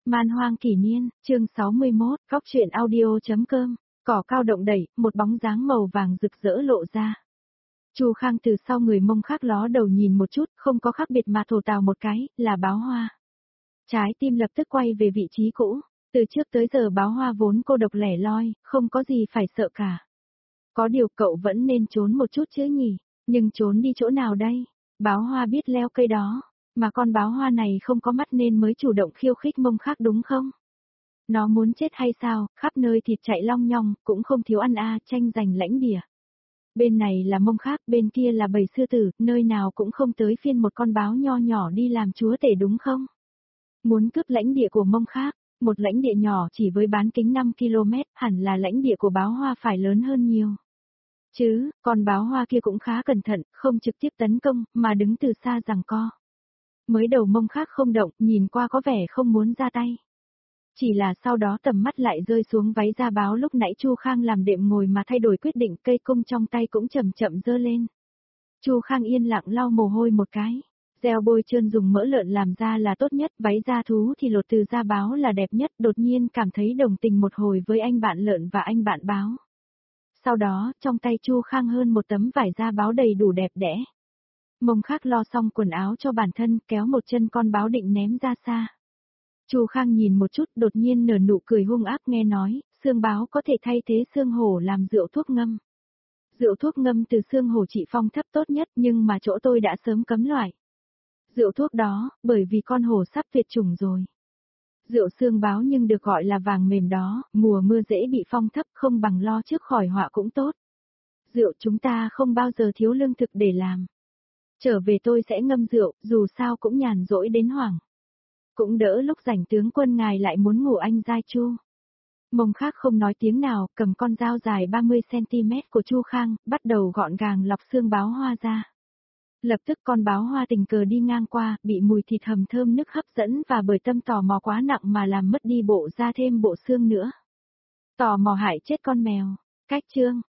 Man hoang kỷ niên, chương 61, góc truyện audio.com, cỏ cao động đẩy, một bóng dáng màu vàng rực rỡ lộ ra. Chu Khang từ sau người Mông Khắc ló đầu nhìn một chút, không có khác biệt mà thổ tào một cái, là Báo Hoa. Trái tim lập tức quay về vị trí cũ, từ trước tới giờ Báo Hoa vốn cô độc lẻ loi, không có gì phải sợ cả. Có điều cậu vẫn nên trốn một chút chứ nhỉ, nhưng trốn đi chỗ nào đây? Báo Hoa biết leo cây đó. Mà con báo hoa này không có mắt nên mới chủ động khiêu khích Mông Khắc đúng không? Nó muốn chết hay sao, khắp nơi thịt chạy long nhong, cũng không thiếu ăn tranh giành lãnh địa. Bên này là Mông Khắc, bên kia là bầy sư tử, nơi nào cũng không tới phiên một con báo nho nhỏ đi làm chúa tể đúng không? Muốn cướp lãnh địa của Mông Khắc, một lãnh địa nhỏ chỉ với bán kính 5 km, hẳn là lãnh địa của báo hoa phải lớn hơn nhiều. Chứ, con báo hoa kia cũng khá cẩn thận, không trực tiếp tấn công, mà đứng từ xa giằng co. Mới đầu Mông Khắc không động, nhìn qua có vẻ không muốn ra tay. Chỉ là sau đó tầm mắt lại rơi xuống váy da báo lúc nãy Chu Khang làm đệm ngồi mà thay đổi quyết định, cây cung trong tay cũng chậm chậm giơ lên. Chu Khang yên lặng lau mồ hôi một cái. Gel bôi trơn dùng mỡ lợn làm ra là tốt nhất, váy da thú thì lột từ da báo là đẹp nhất, đột nhiên cảm thấy đồng tình một hồi với anh bạn lợn và anh bạn báo. Sau đó, trong tay Chu Khang hơn một tấm vải da báo đầy đủ đẹp đẽ. Mông Khắc lo xong quần áo cho bản thân, kéo một chân con báo định ném ra xa. Chu Khang nhìn một chút, đột nhiên nở nụ cười hung ác, nghe nói, xương báo có thể thay thế xương hổ làm rượu thuốc ngâm. Rượu thuốc ngâm từ xương hổ trị phong thấp tốt nhất, nhưng mà chỗ tôi đã sớm cấm loại. Rượu thuốc đó, bởi vì con hổ sắp tuyệt chủng rồi. Rượu xương báo nhưng được gọi là vàng mềm đó, mùa mưa dễ bị phong thấp, không bằng lo trước khỏi họa cũng tốt. Rượu chúng ta không bao giờ thiếu lương thực để làm. Trở về tôi sẽ ngâm rượu, dù sao cũng nhàn rỗi đến hoảng. Cũng đỡ lúc rảnh tướng quân ngài lại muốn ngủ anh giai Chu. Mông Khắc không nói tiếng nào, cầm con dao dài 30cm của Chu Khang, bắt đầu gọn gàng lọc xương báo hoa ra. Lập tức con báo hoa tình cờ đi ngang qua, bị mùi thịt hầm thơm nức hấp dẫn và bởi tâm tò mò quá nặng mà làm mất đi bộ da thêm bộ xương nữa. Tò mò hại chết con mèo. Cách chương.